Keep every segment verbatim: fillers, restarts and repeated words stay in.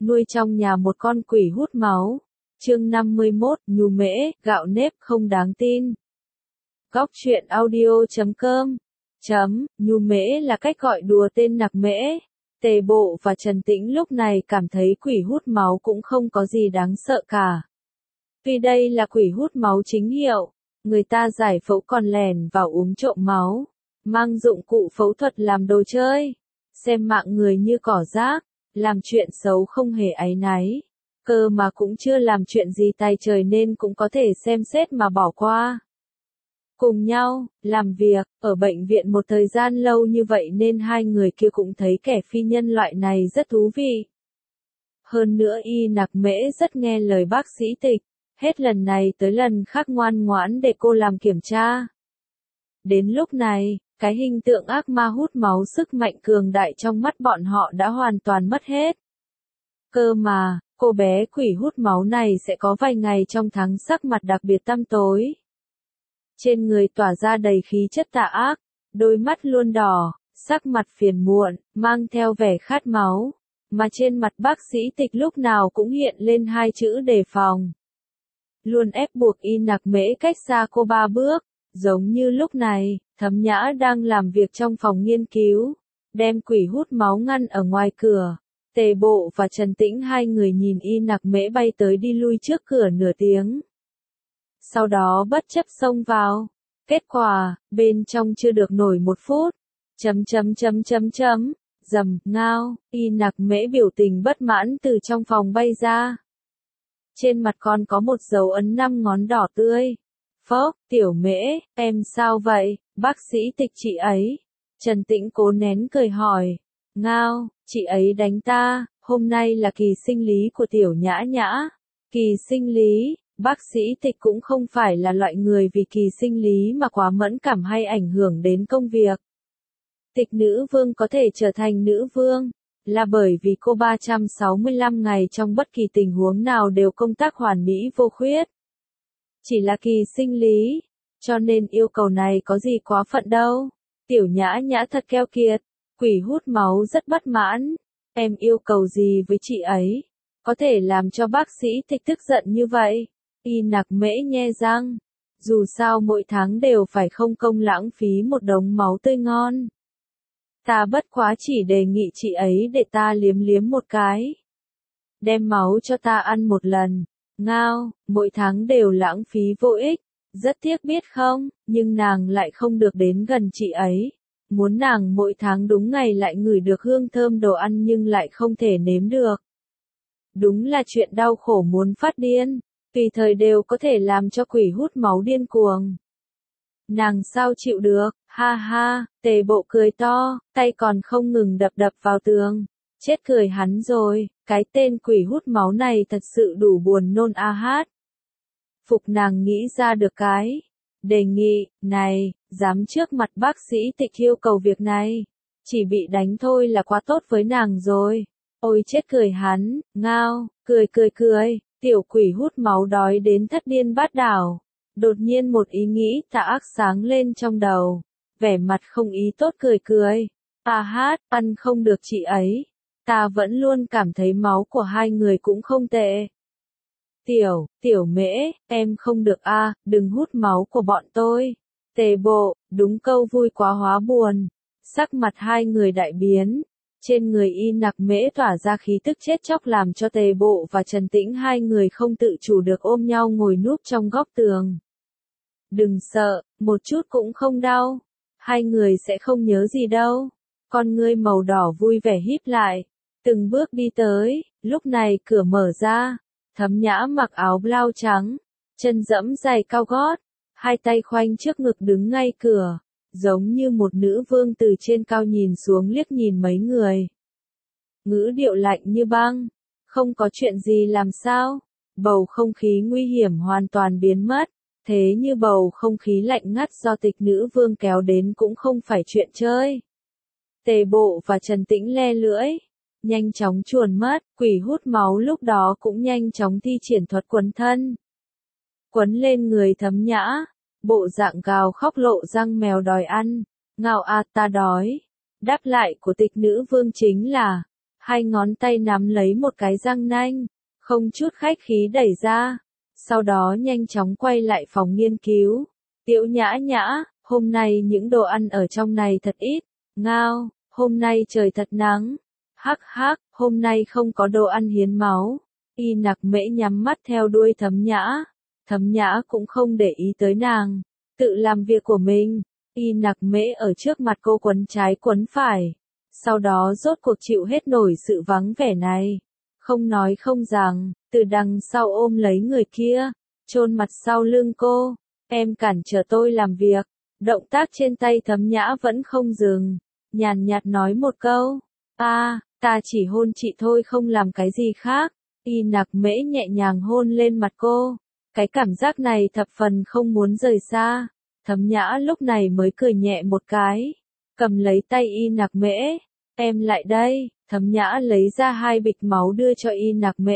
nuôi trong nhà một con quỷ hút máu. Chương năm mươi mốt, nhù mễ, gạo nếp không đáng tin. Góc truyện audio chấm com chấm, nhù mễ là cách gọi đùa tên nặc mễ. Tề Bộ và Trần Tĩnh lúc này cảm thấy quỷ hút máu cũng không có gì đáng sợ cả. Vì đây là quỷ hút máu chính hiệu, người ta giải phẫu còn lẻn vào uống trộm máu, mang dụng cụ phẫu thuật làm đồ chơi, xem mạng người như cỏ rác, làm chuyện xấu không hề áy náy. Cơ mà cũng chưa làm chuyện gì tay trời nên cũng có thể xem xét mà bỏ qua. Cùng nhau, làm việc, ở bệnh viện một thời gian lâu như vậy nên hai người kia cũng thấy kẻ phi nhân loại này rất thú vị. Hơn nữa y nặc mễ rất nghe lời bác sĩ Tịch, hết lần này tới lần khác ngoan ngoãn để cô làm kiểm tra. Đến lúc này, cái hình tượng ác ma hút máu sức mạnh cường đại trong mắt bọn họ đã hoàn toàn mất hết. Cơ mà, cô bé quỷ hút máu này sẽ có vài ngày trong tháng sắc mặt đặc biệt tăm tối. Trên người tỏa ra đầy khí chất tà ác, đôi mắt luôn đỏ, sắc mặt phiền muộn, mang theo vẻ khát máu, mà trên mặt bác sĩ Tịch lúc nào cũng hiện lên hai chữ đề phòng. Luôn ép buộc y nặc mễ cách xa cô ba bước, giống như lúc này, Thấm Nhã đang làm việc trong phòng nghiên cứu, đem quỷ hút máu ngăn ở ngoài cửa. Tề Bộ và Trần Tĩnh hai người nhìn y nặc mễ bay tới đi lui trước cửa nửa tiếng. Sau đó bất chấp xông vào. Kết quả, bên trong chưa được nổi một phút. Chấm chấm chấm chấm chấm. Rầm, ngao, y nặc mễ biểu tình bất mãn từ trong phòng bay ra. Trên mặt còn có một dấu ấn năm ngón đỏ tươi. Phốc, tiểu mễ, em sao vậy, bác sĩ Tịch chị ấy. Trần Tĩnh cố nén cười hỏi. Ngao, chị ấy đánh ta, hôm nay là kỳ sinh lý của tiểu Nhã Nhã. Kỳ sinh lý, bác sĩ Tịch cũng không phải là loại người vì kỳ sinh lý mà quá mẫn cảm hay ảnh hưởng đến công việc. Tịch nữ vương có thể trở thành nữ vương, là bởi vì cô ba trăm sáu mươi lăm ngày trong bất kỳ tình huống nào đều công tác hoàn mỹ vô khuyết. Chỉ là kỳ sinh lý, cho nên yêu cầu này có gì quá phận đâu. Tiểu Nhã Nhã thật keo kiệt. Quỷ hút máu rất bất mãn, em yêu cầu gì với chị ấy, có thể làm cho bác sĩ Tịch tức giận như vậy. Y nặc mễ nhe răng, dù sao mỗi tháng đều phải không công lãng phí một đống máu tươi ngon. Ta bất quá chỉ đề nghị chị ấy để ta liếm liếm một cái. Đem máu cho ta ăn một lần, ngao, mỗi tháng đều lãng phí vô ích, rất tiếc biết không, nhưng nàng lại không được đến gần chị ấy. Muốn nàng mỗi tháng đúng ngày lại ngửi được hương thơm đồ ăn nhưng lại không thể nếm được. Đúng là chuyện đau khổ muốn phát điên, tùy thời đều có thể làm cho quỷ hút máu điên cuồng. Nàng sao chịu được, ha ha, Tề Bộ cười to, tay còn không ngừng đập đập vào tường. Chết cười hắn rồi, cái tên quỷ hút máu này thật sự đủ buồn nôn a hát. Phục nàng nghĩ ra được cái đề nghị này, dám trước mặt bác sĩ Tịch yêu cầu việc này, chỉ bị đánh thôi là quá tốt với nàng rồi. Ôi chết cười hắn, ngao, cười cười cười, tiểu quỷ hút máu đói đến thất điên bát đảo. Đột nhiên một ý nghĩ tà ác sáng lên trong đầu, vẻ mặt không ý tốt cười cười. À hát, ăn không được chị ấy, ta vẫn luôn cảm thấy máu của hai người cũng không tệ. Tiểu, tiểu mễ, em không được a, à, đừng hút máu của bọn tôi. Tề Bộ, đúng câu vui quá hóa buồn. Sắc mặt hai người đại biến. Trên người y nặc mễ tỏa ra khí tức chết chóc làm cho Tề Bộ và Trần Tĩnh hai người không tự chủ được ôm nhau ngồi núp trong góc tường. Đừng sợ, một chút cũng không đau. Hai người sẽ không nhớ gì đâu. Con ngươi màu đỏ vui vẻ híp lại. Từng bước đi tới, lúc này cửa mở ra. Thấm Nhã mặc áo blau trắng, chân dẫm giày cao gót, hai tay khoanh trước ngực đứng ngay cửa, giống như một nữ vương từ trên cao nhìn xuống liếc nhìn mấy người. Ngữ điệu lạnh như băng, không có chuyện gì làm sao, bầu không khí nguy hiểm hoàn toàn biến mất, thế như bầu không khí lạnh ngắt do Tịch nữ vương kéo đến cũng không phải chuyện chơi. Tề Bộ và Trần Tĩnh le lưỡi. Nhanh chóng chuồn mất, quỷ hút máu lúc đó cũng nhanh chóng thi triển thuật quấn thân. Quấn lên người Thấm Nhã, bộ dạng gào khóc lộ răng mèo đòi ăn, ngao a ta đói. Đáp lại của Tịch nữ vương chính là, hai ngón tay nắm lấy một cái răng nanh, không chút khách khí đẩy ra, sau đó nhanh chóng quay lại phòng nghiên cứu. Tiểu Nhã Nhã, hôm nay những đồ ăn ở trong này thật ít. Ngao, hôm nay trời thật nắng. Hắc hắc, hôm nay không có đồ ăn hiến máu. Y Nặc Mễ nhắm mắt theo đuôi Thấm Nhã. Thấm Nhã cũng không để ý tới nàng, tự làm việc của mình. Y Nặc Mễ ở trước mặt cô quấn trái quấn phải, sau đó rốt cuộc chịu hết nổi sự vắng vẻ này. Không nói không rằng, từ đằng sau ôm lấy người kia, chôn mặt sau lưng cô. Em cản trở tôi làm việc. Động tác trên tay Thấm Nhã vẫn không dừng, nhàn nhạt nói một câu. A, à, ta chỉ hôn chị thôi không làm cái gì khác. Y Nặc Mễ nhẹ nhàng hôn lên mặt cô. Cái cảm giác này thập phần không muốn rời xa. Thấm Nhã lúc này mới cười nhẹ một cái, cầm lấy tay Y Nặc Mễ. Em lại đây. Thấm Nhã lấy ra hai bịch máu đưa cho Y Nặc Mễ.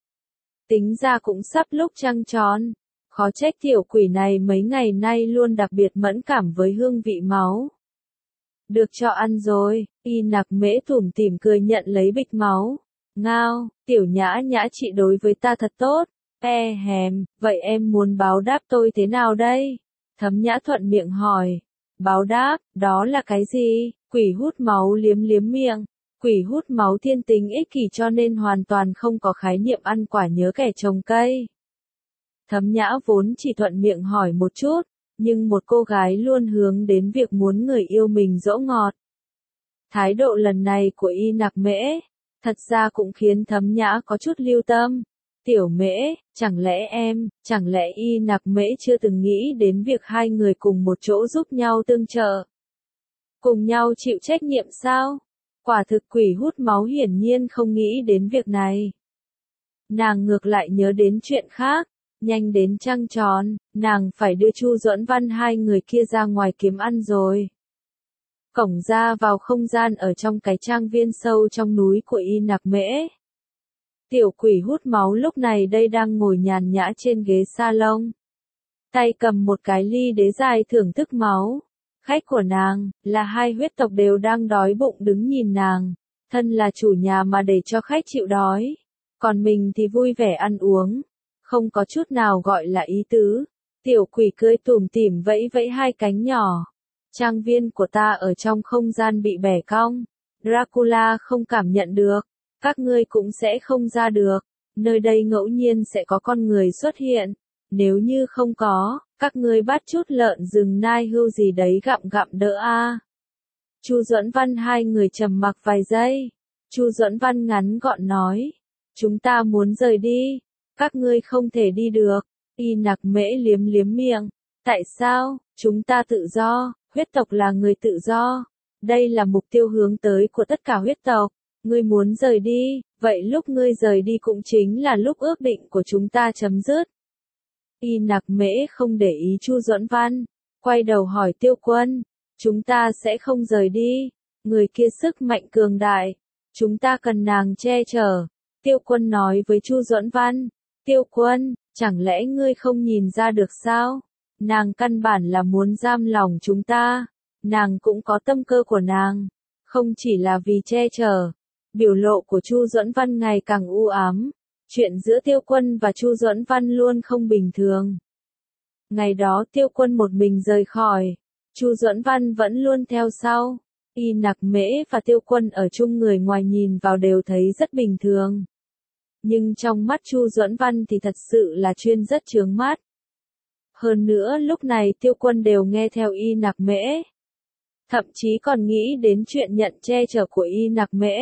Tính ra cũng sắp lúc trăng tròn. Khó trách tiểu quỷ này mấy ngày nay luôn đặc biệt mẫn cảm với hương vị máu. Được cho ăn rồi. Y Nặc Mễ tủm tỉm cười nhận lấy bịch máu. Ngao, Tiểu Nhã Nhã chị đối với ta thật tốt. E hèm, vậy em muốn báo đáp tôi thế nào đây? Thấm Nhã thuận miệng hỏi. Báo đáp, đó là cái gì? Quỷ hút máu liếm liếm miệng. Quỷ hút máu thiên tính ích kỷ cho nên hoàn toàn không có khái niệm ăn quả nhớ kẻ trồng cây. Thấm Nhã vốn chỉ thuận miệng hỏi một chút, nhưng một cô gái luôn hướng đến việc muốn người yêu mình dỗ ngọt. Thái độ lần này của Y Nặc Mễ, thật ra cũng khiến Thấm Nhã có chút lưu tâm. Tiểu Mễ, chẳng lẽ em, chẳng lẽ Y Nặc Mễ chưa từng nghĩ đến việc hai người cùng một chỗ giúp nhau tương trợ? Cùng nhau chịu trách nhiệm sao? Quả thực quỷ hút máu hiển nhiên không nghĩ đến việc này. Nàng ngược lại nhớ đến chuyện khác. Nhanh đến trăng tròn, nàng phải đưa Chu Duẫn Văn hai người kia ra ngoài kiếm ăn rồi. Cổng ra vào không gian ở trong cái trang viên sâu trong núi của Y Nặc Mễ. Tiểu quỷ hút máu lúc này đây đang ngồi nhàn nhã trên ghế salon. Tay cầm một cái ly đế dài thưởng thức máu. Khách của nàng, là hai huyết tộc đều đang đói bụng đứng nhìn nàng. Thân là chủ nhà mà để cho khách chịu đói. Còn mình thì vui vẻ ăn uống. Không có chút nào gọi là ý tứ. Tiểu quỷ cười tủm tỉm vẫy vẫy hai cánh nhỏ. Trang viên của ta ở trong không gian bị bẻ cong. Dracula không cảm nhận được. Các ngươi cũng sẽ không ra được. Nơi đây ngẫu nhiên sẽ có con người xuất hiện. Nếu như không có, các ngươi bắt chút lợn rừng nai hưu gì đấy gặm gặm đỡ a. Chu Duẫn Văn hai người trầm mặc vài giây. Chu Duẫn Văn ngắn gọn nói. Chúng ta muốn rời đi. Các ngươi không thể đi được. Y Nặc Mễ liếm liếm miệng. Tại sao? Chúng ta tự do, huyết tộc là người tự do. Đây là mục tiêu hướng tới của tất cả huyết tộc. Ngươi muốn rời đi, vậy lúc ngươi rời đi cũng chính là lúc ước định của chúng ta chấm dứt. Y Nặc Mễ không để ý Chu Duẫn Văn, quay đầu hỏi Tiêu Quân. Chúng ta sẽ không rời đi. Người kia sức mạnh cường đại. Chúng ta cần nàng che chở. Tiêu Quân nói với Chu Duẫn Văn. Tiêu Quân, chẳng lẽ ngươi không nhìn ra được sao? Nàng căn bản là muốn giam lòng chúng ta. Nàng cũng có tâm cơ của nàng. Không chỉ là vì che chở. Biểu lộ của Chu Duẫn Văn ngày càng u ám. Chuyện giữa Tiêu Quân và Chu Duẫn Văn luôn không bình thường. Ngày đó Tiêu Quân một mình rời khỏi. Chu Duẫn Văn vẫn luôn theo sau. Y Nặc Mễ và Tiêu Quân ở chung người ngoài nhìn vào đều thấy rất bình thường. Nhưng trong mắt Chu Duẫn Văn thì thật sự là chuyên rất chướng mắt. Hơn nữa lúc này Tiêu Quân đều nghe theo Y Nặc Mễ. Thậm chí còn nghĩ đến chuyện nhận che chở của Y Nặc Mễ.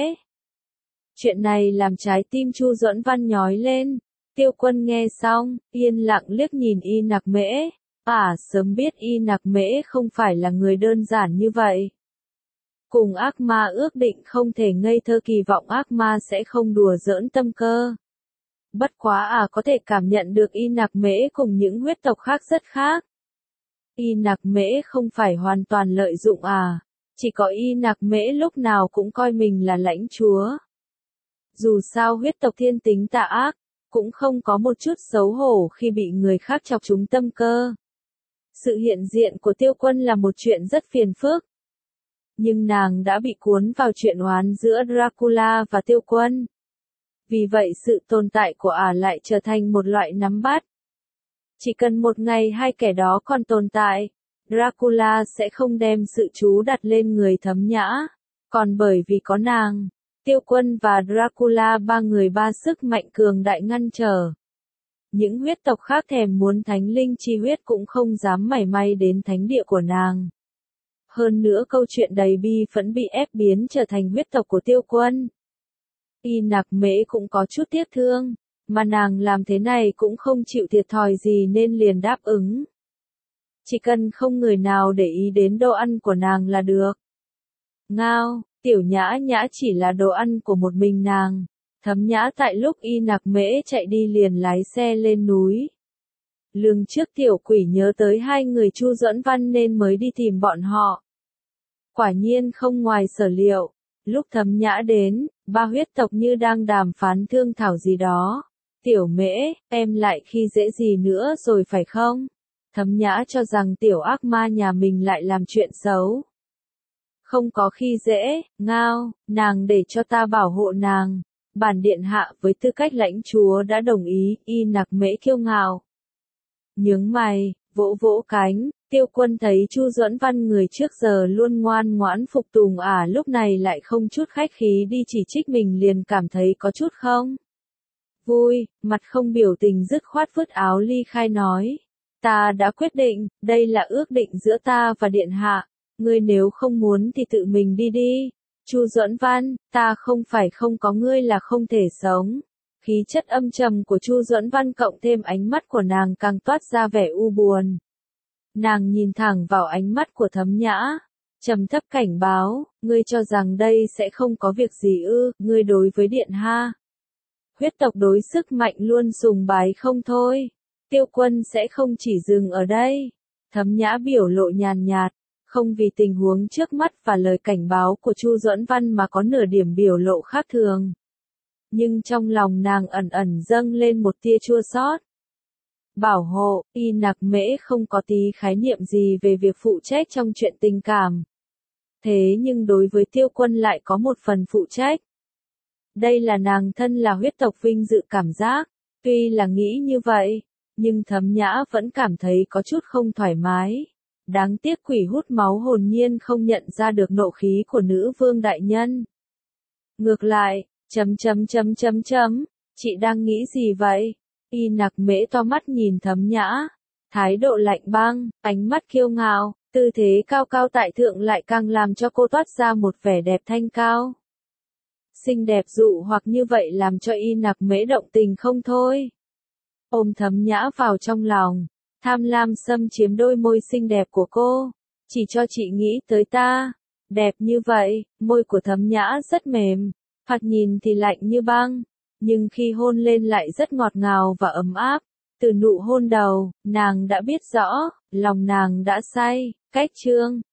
Chuyện này làm trái tim Chu Duẫn Văn nhói lên. Tiêu Quân nghe xong, yên lặng liếc nhìn Y Nặc Mễ. À, sớm biết Y Nặc Mễ không phải là người đơn giản như vậy. Cùng ác ma ước định không thể ngây thơ kỳ vọng ác ma sẽ không đùa giỡn tâm cơ. Bất quá à có thể cảm nhận được Y Nặc Mễ cùng những huyết tộc khác rất khác. Y Nặc Mễ không phải hoàn toàn lợi dụng à. Chỉ có Y Nặc Mễ lúc nào cũng coi mình là lãnh chúa. Dù sao huyết tộc thiên tính tà ác, cũng không có một chút xấu hổ khi bị người khác chọc trúng tâm cơ. Sự hiện diện của Tiêu Quân là một chuyện rất phiền phức. Nhưng nàng đã bị cuốn vào chuyện oán giữa Dracula và Tiêu Quân. Vì vậy sự tồn tại của ả lại trở thành một loại nắm bắt. Chỉ cần một ngày hai kẻ đó còn tồn tại, Dracula sẽ không đem sự chú đặt lên người Thấm Nhã. Còn bởi vì có nàng, Tiêu Quân và Dracula ba người ba sức mạnh cường đại ngăn trở. Những huyết tộc khác thèm muốn thánh linh chi huyết cũng không dám mảy may đến thánh địa của nàng. Hơn nữa câu chuyện đầy bi phẫn bị ép biến trở thành huyết tộc của Tiêu Quân. Y Nặc Mễ cũng có chút tiếc thương, mà nàng làm thế này cũng không chịu thiệt thòi gì nên liền đáp ứng. Chỉ cần không người nào để ý đến đồ ăn của nàng là được. Ngao, Tiểu Nhã Nhã chỉ là đồ ăn của một mình nàng. Thấm Nhã tại lúc Y Nặc Mễ chạy đi liền lái xe lên núi. Lường trước tiểu quỷ nhớ tới hai người Chu Duẫn Văn nên mới đi tìm bọn họ. Quả nhiên không ngoài sở liệu, lúc Thấm Nhã đến, ba huyết tộc như đang đàm phán thương thảo gì đó. Tiểu Mễ, em lại khi dễ gì nữa rồi phải không? Thấm Nhã cho rằng tiểu ác ma nhà mình lại làm chuyện xấu. Không có khi dễ, Ngao, nàng để cho ta bảo hộ nàng. Bản điện hạ với tư cách lãnh chúa đã đồng ý, Y Nặc Mễ kiêu ngạo. Nhướng mày, vỗ vỗ cánh, Tiêu Quân thấy Chu Duẫn Văn người trước giờ luôn ngoan ngoãn phục tùng ả lúc này lại không chút khách khí đi chỉ trích mình liền cảm thấy có chút không vui, mặt không biểu tình dứt khoát vứt áo ly khai nói. Ta đã quyết định, đây là ước định giữa ta và điện hạ, ngươi nếu không muốn thì tự mình đi đi. Chu Duẫn Văn, ta không phải không có ngươi là không thể sống. Khí chất âm trầm của Chu Duẫn Văn cộng thêm ánh mắt của nàng càng toát ra vẻ u buồn. Nàng nhìn thẳng vào ánh mắt của Thấm Nhã, trầm thấp cảnh báo, ngươi cho rằng đây sẽ không có việc gì ư, ngươi đối với điện ha. Huyết tộc đối sức mạnh luôn sùng bái không thôi. Tiêu Quân sẽ không chỉ dừng ở đây. Thấm Nhã biểu lộ nhàn nhạt, không vì tình huống trước mắt và lời cảnh báo của Chu Duẫn Văn mà có nửa điểm biểu lộ khác thường. Nhưng trong lòng nàng ẩn ẩn dâng lên một tia chua xót. Bảo hộ, Y Nặc Mễ không có tí khái niệm gì về việc phụ trách trong chuyện tình cảm. Thế nhưng đối với Tiêu Quân lại có một phần phụ trách. Đây là nàng thân là huyết tộc vinh dự cảm giác, tuy là nghĩ như vậy, nhưng Thấm Nhã vẫn cảm thấy có chút không thoải mái. Đáng tiếc quỷ hút máu hồn nhiên không nhận ra được nộ khí của nữ vương đại nhân. Ngược lại, chấm chấm chấm chấm chấm, chị đang nghĩ gì vậy? Y Nặc Mễ to mắt nhìn Thấm Nhã, thái độ lạnh băng, ánh mắt kiêu ngạo, tư thế cao cao tại thượng lại càng làm cho cô toát ra một vẻ đẹp thanh cao. Xinh đẹp dụ hoặc như vậy làm cho Y Nặc Mễ động tình không thôi. Ôm Thấm Nhã vào trong lòng, tham lam xâm chiếm đôi môi xinh đẹp của cô, chỉ cho chị nghĩ tới ta. Đẹp như vậy, môi của Thấm Nhã rất mềm, thoạt nhìn thì lạnh như băng, nhưng khi hôn lên lại rất ngọt ngào và ấm áp. Từ nụ hôn đầu, nàng đã biết rõ, lòng nàng đã say, cách chương.